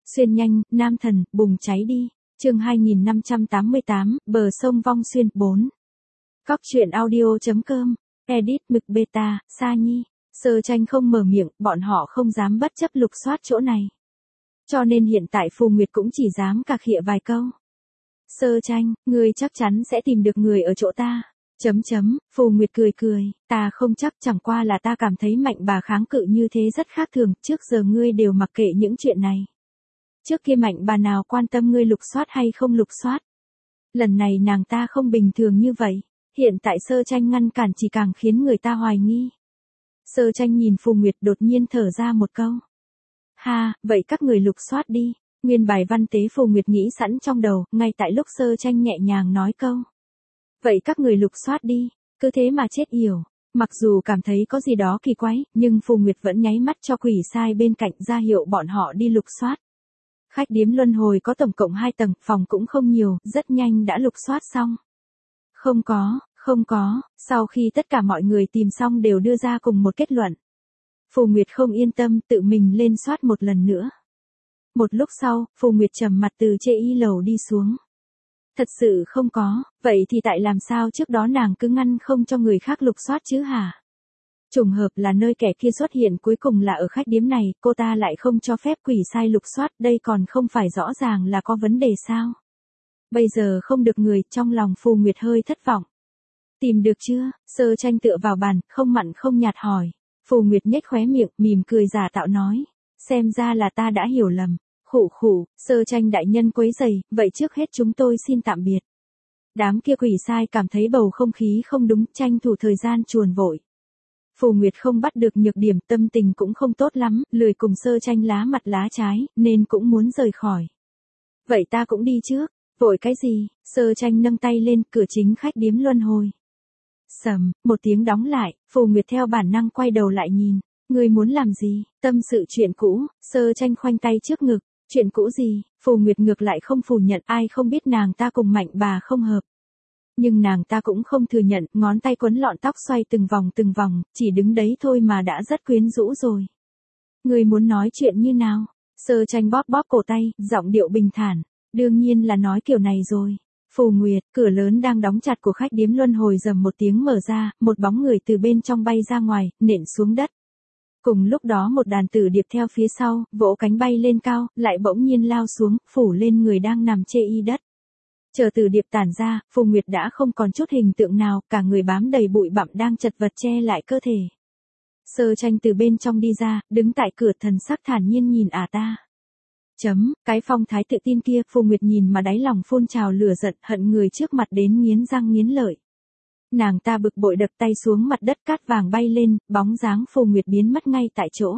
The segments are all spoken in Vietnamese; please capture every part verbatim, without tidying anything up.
Xuyên nhanh, nam thần, bùng cháy đi. Chương hai nghìn năm trăm tám mươi tám, bờ sông Vong Xuyên, bốn. Cóc truyện audio chấm com, edit mực beta, Sa Nhi. Sơ Tranh không mở miệng, bọn họ không dám bất chấp lục soát chỗ này. Cho nên hiện tại Phù Nguyệt cũng chỉ dám cà khịa vài câu. Sơ Tranh, ngươi chắc chắn sẽ tìm được người ở chỗ ta. Chấm chấm, Phù Nguyệt cười cười, ta không chắc, chẳng qua là ta cảm thấy Mạnh bà kháng cự như thế rất khác thường, trước giờ ngươi đều mặc kệ những chuyện này. Trước kia Mạnh bà nào quan tâm ngươi lục soát hay không lục soát. Lần này nàng ta không bình thường như vậy, hiện tại Sơ Tranh ngăn cản chỉ càng khiến người ta hoài nghi. Sơ Tranh nhìn Phù Nguyệt đột nhiên thở ra một câu. Ha, vậy các người lục soát đi. Nguyên bài văn tế Phù Nguyệt nghĩ sẵn trong đầu, ngay tại lúc Sơ Tranh nhẹ nhàng nói câu. Vậy các người lục soát đi, cứ thế mà chết yểu. Mặc dù cảm thấy có gì đó kỳ quái, nhưng Phù Nguyệt vẫn nháy mắt cho quỷ sai bên cạnh ra hiệu bọn họ đi lục soát. Khách điếm luân hồi có tổng cộng hai tầng, phòng cũng không nhiều, rất nhanh đã lục soát xong. Không có, không có, sau khi tất cả mọi người tìm xong đều đưa ra cùng một kết luận. Phù Nguyệt không yên tâm, tự mình lên soát một lần nữa. Một lúc sau, Phù Nguyệt trầm mặt từ chê y lầu đi xuống. Thật sự không có, vậy thì tại làm sao trước đó nàng cứ ngăn không cho người khác lục soát chứ hả? Trùng hợp là nơi kẻ kia xuất hiện cuối cùng là ở khách điếm này, cô ta lại không cho phép quỷ sai lục soát, đây còn không phải rõ ràng là có vấn đề sao? Bây giờ không được người, trong lòng Phù Nguyệt hơi thất vọng. Tìm được chưa? Sơ Tranh tựa vào bàn, không mặn không nhạt hỏi. Phù Nguyệt nhếch khóe miệng, mỉm cười giả tạo nói. Xem ra là ta đã hiểu lầm. Khụ khụ, Sơ Tranh đại nhân quấy rầy, vậy trước hết chúng tôi xin tạm biệt. Đám kia quỷ sai cảm thấy bầu không khí không đúng, tranh thủ thời gian chuồn vội. Phù Nguyệt không bắt được nhược điểm, tâm tình cũng không tốt lắm, lười cùng Sơ Tranh lá mặt lá trái, nên cũng muốn rời khỏi. Vậy ta cũng đi trước, vội cái gì? Sơ Tranh nâng tay lên, cửa chính khách điếm luân hồi. Sầm, một tiếng đóng lại, Phù Nguyệt theo bản năng quay đầu lại nhìn. Ngươi muốn làm gì? Tâm sự chuyện cũ. Sơ Tranh khoanh tay trước ngực. Chuyện cũ gì? Phù Nguyệt ngược lại không phủ nhận, ai không biết nàng ta cùng Mạnh bà không hợp. Nhưng nàng ta cũng không thừa nhận, ngón tay quấn lọn tóc xoay từng vòng từng vòng, chỉ đứng đấy thôi mà đã rất quyến rũ rồi. Ngươi muốn nói chuyện như nào? Sơ Tranh bóp bóp cổ tay, giọng điệu bình thản. Đương nhiên là nói kiểu này rồi. Phù Nguyệt, cửa lớn đang đóng chặt của khách điếm luân hồi rầm một tiếng mở ra, một bóng người từ bên trong bay ra ngoài, nện xuống đất. Cùng lúc đó một đàn tử điệp theo phía sau, vỗ cánh bay lên cao, lại bỗng nhiên lao xuống, phủ lên người đang nằm chê y đất. Chờ tử điệp tản ra, Phù Nguyệt đã không còn chút hình tượng nào, cả người bám đầy bụi bặm đang chật vật che lại cơ thể. Sơ Tranh từ bên trong đi ra, đứng tại cửa thần sắc thản nhiên nhìn à ta. Chấm, cái phong thái tự tin kia, Phù Nguyệt nhìn mà đáy lòng phun trào lửa giận, hận người trước mặt đến nghiến răng nghiến lợi. Nàng ta bực bội đập tay xuống mặt đất, cát vàng bay lên, bóng dáng Phù Nguyệt biến mất ngay tại chỗ.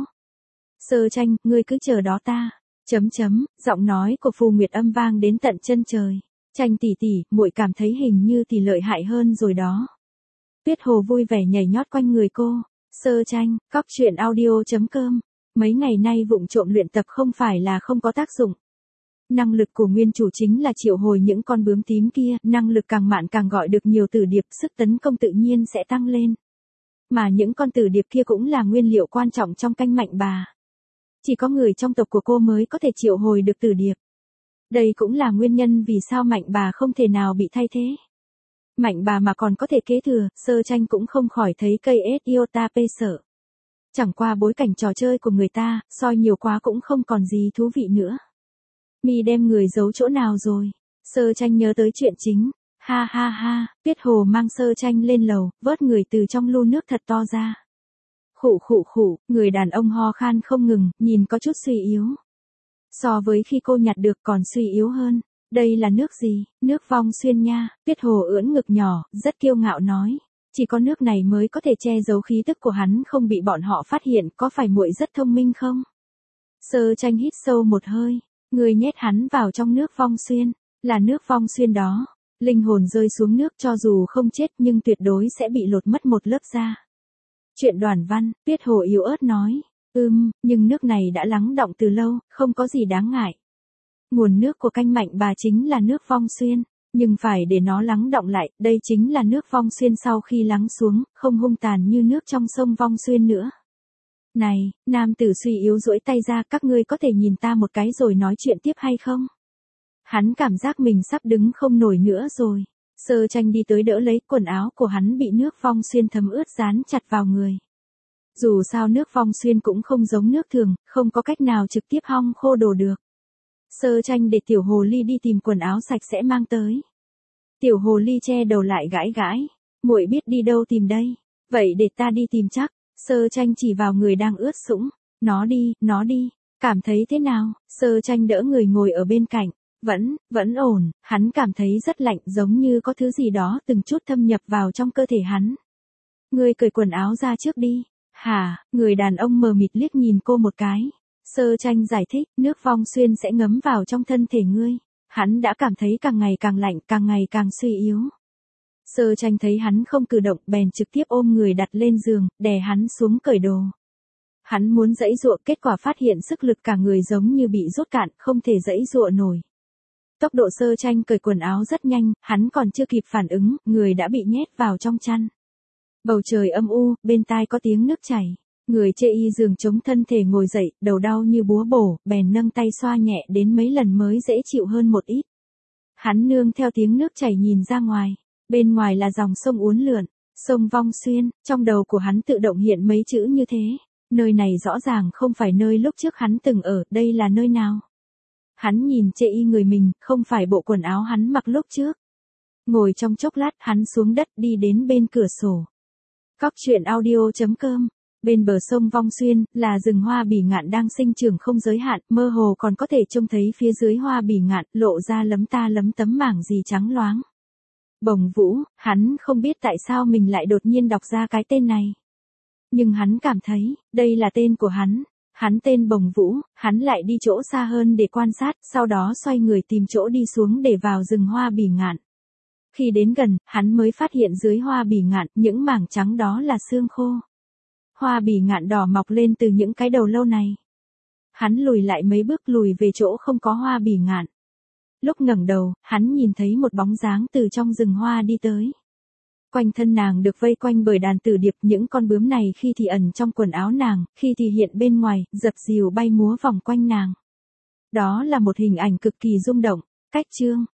Sơ Tranh, ngươi cứ chờ đó ta. Chấm chấm, giọng nói của Phù Nguyệt âm vang đến tận chân trời. Tranh tỷ tỷ, muội cảm thấy hình như thì lợi hại hơn rồi đó. Tuyết Hồ vui vẻ nhảy nhót quanh người cô. Sơ Tranh, cóc truyện audio chấm com. Mấy ngày nay vụng trộm luyện tập không phải là không có tác dụng. Năng lực của nguyên chủ chính là triệu hồi những con bướm tím kia, năng lực càng mạn càng gọi được nhiều tử điệp, sức tấn công tự nhiên sẽ tăng lên. Mà những con tử điệp kia cũng là nguyên liệu quan trọng trong canh Mạnh bà. Chỉ có người trong tộc của cô mới có thể triệu hồi được tử điệp. Đây cũng là nguyên nhân vì sao Mạnh bà không thể nào bị thay thế. Mạnh bà mà còn có thể kế thừa, Sơ Tranh cũng không khỏi thấy cây ết iota pê sợ. Chẳng qua bối cảnh trò chơi của người ta, soi nhiều quá cũng không còn gì thú vị nữa. Mi đem người giấu chỗ nào rồi? Sơ Tranh nhớ tới chuyện chính. Ha ha ha, Tuyết Hồ mang Sơ Tranh lên lầu, vớt người từ trong lu nước thật to ra. Khụ khụ khụ, người đàn ông ho khan không ngừng, nhìn có chút suy yếu. So với khi cô nhặt được còn suy yếu hơn. Đây là nước gì? Nước Vong Xuyên nha. Tuyết Hồ ưỡn ngực nhỏ, rất kiêu ngạo nói. Chỉ có nước này mới có thể che giấu khí tức của hắn không bị bọn họ phát hiện, có phải muội rất thông minh không? Sơ Tranh hít sâu một hơi. Người nhét hắn vào trong nước Vong Xuyên, là nước Vong Xuyên đó. Linh hồn rơi xuống nước cho dù không chết nhưng tuyệt đối sẽ bị lột mất một lớp da. Chuyện Đoàn văn, Tuyết Hồ yếu ớt nói. Ừm, nhưng nước này đã lắng đọng từ lâu, không có gì đáng ngại. Nguồn nước của canh Mạnh bà chính là nước Vong Xuyên, nhưng phải để nó lắng đọng lại, đây chính là nước Vong Xuyên sau khi lắng xuống, không hung tàn như nước trong sông Vong Xuyên nữa. Này, nam tử suy yếu duỗi tay ra, các ngươi có thể nhìn ta một cái rồi nói chuyện tiếp hay không? Hắn cảm giác mình sắp đứng không nổi nữa rồi. Sơ Tranh đi tới đỡ lấy, quần áo của hắn bị nước Vong Xuyên thấm ướt dán chặt vào người. Dù sao nước Vong Xuyên cũng không giống nước thường, không có cách nào trực tiếp hong khô đồ được. Sơ Tranh để tiểu hồ ly đi tìm quần áo sạch sẽ mang tới. Tiểu hồ ly che đầu lại gãi gãi. Muội biết đi đâu tìm đây? Vậy để ta đi tìm chắc. Sơ Tranh chỉ vào người đang ướt sũng. Nó đi, nó đi. Cảm thấy thế nào? Sơ Tranh đỡ người ngồi ở bên cạnh. Vẫn, vẫn ổn, hắn cảm thấy rất lạnh giống như có thứ gì đó từng chút thâm nhập vào trong cơ thể hắn. Ngươi cởi quần áo ra trước đi. Hả, người đàn ông mờ mịt liếc nhìn cô một cái. Sơ Tranh giải thích, nước Vong Xuyên sẽ ngấm vào trong thân thể ngươi. Hắn đã cảm thấy càng ngày càng lạnh, càng ngày càng suy yếu. Sơ Tranh thấy hắn không cử động, bèn trực tiếp ôm người đặt lên giường, đè hắn xuống cởi đồ. Hắn muốn giãy giụa, kết quả phát hiện sức lực cả người giống như bị rút cạn, không thể giãy giụa nổi. Tốc độ Sơ Tranh cởi quần áo rất nhanh, hắn còn chưa kịp phản ứng, người đã bị nhét vào trong chăn. Bầu trời âm u, bên tai có tiếng nước chảy. Người chê y giường chống thân thể ngồi dậy, đầu đau như búa bổ, bèn nâng tay xoa nhẹ đến mấy lần mới dễ chịu hơn một ít. Hắn nương theo tiếng nước chảy nhìn ra ngoài, bên ngoài là dòng sông uốn lượn, sông Vong Xuyên, trong đầu của hắn tự động hiện mấy chữ như thế. Nơi này rõ ràng không phải nơi lúc trước hắn từng ở, đây là nơi nào? Hắn nhìn chê y người mình, không phải bộ quần áo hắn mặc lúc trước. Ngồi trong chốc lát, hắn xuống đất đi đến bên cửa sổ. Cóc truyện audio chấm com. Bên bờ sông Vong Xuyên, là rừng hoa bỉ ngạn đang sinh trưởng không giới hạn, mơ hồ còn có thể trông thấy phía dưới hoa bỉ ngạn, lộ ra lấm ta lấm tấm mảng gì trắng loáng. Bồng Vũ, hắn không biết tại sao mình lại đột nhiên đọc ra cái tên này. Nhưng hắn cảm thấy, đây là tên của hắn. Hắn tên Bồng Vũ, hắn lại đi chỗ xa hơn để quan sát, sau đó xoay người tìm chỗ đi xuống để vào rừng hoa bỉ ngạn. Khi đến gần, hắn mới phát hiện dưới hoa bỉ ngạn, những mảng trắng đó là xương khô. Hoa bỉ ngạn đỏ mọc lên từ những cái đầu lâu này. Hắn lùi lại mấy bước, lùi về chỗ không có hoa bỉ ngạn. Lúc ngẩng đầu, hắn nhìn thấy một bóng dáng từ trong rừng hoa đi tới. Quanh thân nàng được vây quanh bởi đàn tử điệp, những con bướm này khi thì ẩn trong quần áo nàng, khi thì hiện bên ngoài, dập dìu bay múa vòng quanh nàng. Đó là một hình ảnh cực kỳ rung động. Cách chương